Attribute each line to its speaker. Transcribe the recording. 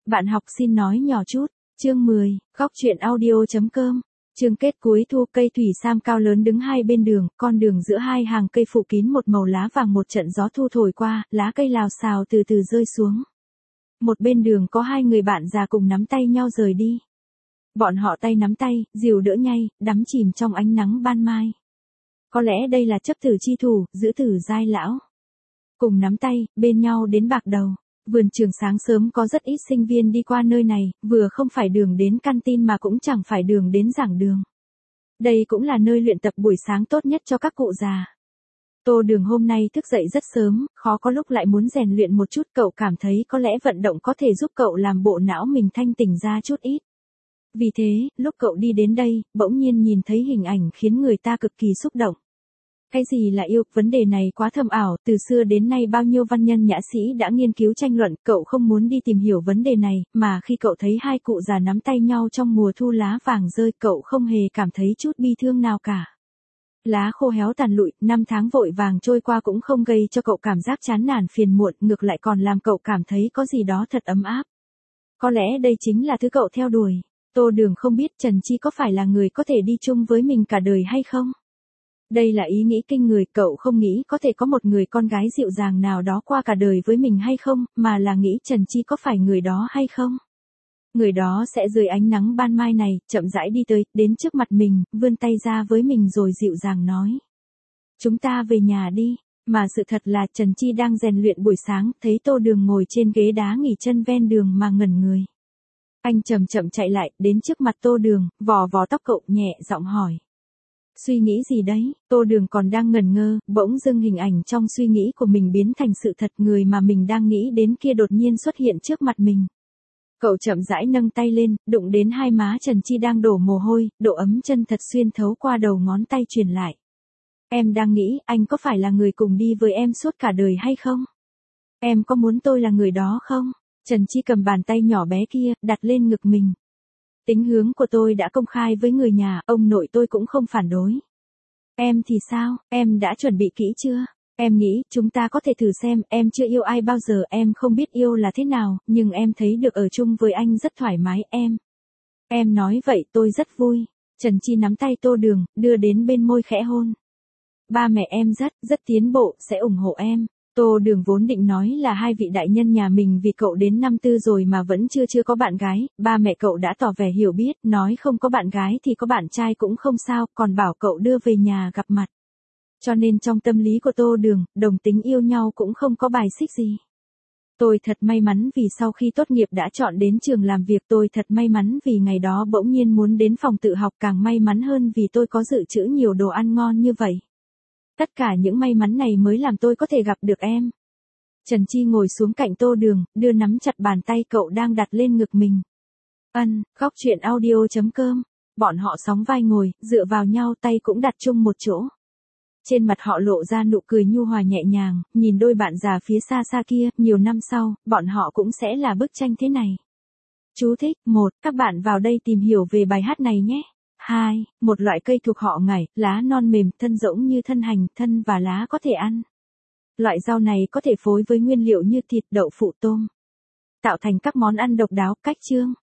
Speaker 1: Bạn học xin nói nhỏ chút. Chương 10, góc truyện audio.com. Chương kết cuối thu, cây thủy sam cao lớn đứng hai bên đường, con đường giữa hai hàng cây phủ kín một màu lá vàng, một trận gió thu thổi qua, lá cây lào xào từ từ rơi xuống. Một bên đường có hai người bạn già cùng nắm tay nhau rời đi. Bọn họ tay nắm tay, dìu đỡ nhay, đắm chìm trong ánh nắng ban mai. Có lẽ đây là chấp tử chi thủ, giữ tử giai lão. Cùng nắm tay, bên nhau đến bạc đầu. Vườn trường sáng sớm có rất ít sinh viên đi qua nơi này, vừa không phải đường đến canteen mà cũng chẳng phải đường đến giảng đường. Đây cũng là nơi luyện tập buổi sáng tốt nhất cho các cụ già. Tô Đường hôm nay thức dậy rất sớm, khó có lúc lại muốn rèn luyện một chút, cậu cảm thấy có lẽ vận động có thể giúp cậu làm bộ não mình thanh tỉnh ra chút ít. Vì thế, lúc cậu đi đến đây, bỗng nhiên nhìn thấy hình ảnh khiến người ta cực kỳ xúc động. Cái gì là yêu? Vấn đề này quá thâm ảo, từ xưa đến nay bao nhiêu văn nhân nhã sĩ đã nghiên cứu tranh luận, cậu không muốn đi tìm hiểu vấn đề này, mà khi cậu thấy hai cụ già nắm tay nhau trong mùa thu lá vàng rơi, cậu không hề cảm thấy chút bi thương nào cả. Lá khô héo tàn lụi, năm tháng vội vàng trôi qua cũng không gây cho cậu cảm giác chán nản phiền muộn, ngược lại còn làm cậu cảm thấy có gì đó thật ấm áp. Có lẽ đây chính là thứ cậu theo đuổi. Tô Đường không biết Trần Chi có phải là người có thể đi chung với mình cả đời hay không? Đây là ý nghĩ kinh người, cậu không nghĩ có thể có một người con gái dịu dàng nào đó qua cả đời với mình hay không, mà là nghĩ Trần Chi có phải người đó hay không. Người đó sẽ dưới ánh nắng ban mai này, chậm rãi đi tới, đến trước mặt mình, vươn tay ra với mình rồi dịu dàng nói. Chúng ta về nhà đi, mà sự thật là Trần Chi đang rèn luyện buổi sáng, thấy Tô Đường ngồi trên ghế đá nghỉ chân ven đường mà ngẩn người. Anh chậm chậm chạy lại, đến trước mặt Tô Đường, vò vò tóc cậu nhẹ giọng hỏi. Suy nghĩ gì đấy? Tô Đường còn đang ngẩn ngơ, bỗng dưng hình ảnh trong suy nghĩ của mình biến thành sự thật, người mà mình đang nghĩ đến kia đột nhiên xuất hiện trước mặt mình. Cậu chậm rãi nâng tay lên, đụng đến hai má Trần Chi đang đổ mồ hôi, độ ấm chân thật xuyên thấu qua đầu ngón tay truyền lại. Em đang nghĩ, anh có phải là người cùng đi với em suốt cả đời hay không? Em có muốn tôi là người đó không? Trần Chi cầm bàn tay nhỏ bé kia, đặt lên ngực mình. Tính hướng của tôi đã công khai với người nhà, ông nội tôi cũng không phản đối. Em thì sao, em đã chuẩn bị kỹ chưa? Em nghĩ, chúng ta có thể thử xem, em chưa yêu ai bao giờ, em không biết yêu là thế nào, nhưng em thấy được ở chung với anh rất thoải mái, Em nói vậy tôi rất vui. Trần Chi nắm tay Tô Đường, đưa đến bên môi khẽ hôn. Ba mẹ em rất tiến bộ, sẽ ủng hộ em. Tô Đường vốn định nói là hai vị đại nhân nhà mình vì cậu đến năm tư rồi mà vẫn chưa có bạn gái, ba mẹ cậu đã tỏ vẻ hiểu biết, nói không có bạn gái thì có bạn trai cũng không sao, còn bảo cậu đưa về nhà gặp mặt. Cho nên trong tâm lý của Tô Đường, đồng tính yêu nhau cũng không có bài xích gì. Tôi thật may mắn vì sau khi tốt nghiệp đã chọn đến trường làm việc, tôi thật may mắn vì ngày đó bỗng nhiên muốn đến phòng tự học, càng may mắn hơn vì tôi có dự trữ nhiều đồ ăn ngon như vậy. Tất cả những may mắn này mới làm tôi có thể gặp được em. Trần Chi ngồi xuống cạnh Tô Đường, đưa nắm chặt bàn tay cậu đang đặt lên ngực mình. Góc truyện audio.com. Bọn họ sóng vai ngồi, dựa vào nhau, tay cũng đặt chung một chỗ. Trên mặt họ lộ ra nụ cười nhu hòa nhẹ nhàng, nhìn đôi bạn già phía xa xa kia, nhiều năm sau, bọn họ cũng sẽ là bức tranh thế này. Chú thích: 1. Các bạn vào đây tìm hiểu về bài hát này nhé. 2. Một loại cây thuộc họ ngải, lá non mềm, thân rỗng như thân hành, thân và lá có thể ăn. Loại rau này có thể phối với nguyên liệu như thịt, đậu phụ, tôm, tạo thành các món ăn độc đáo. Cách chương.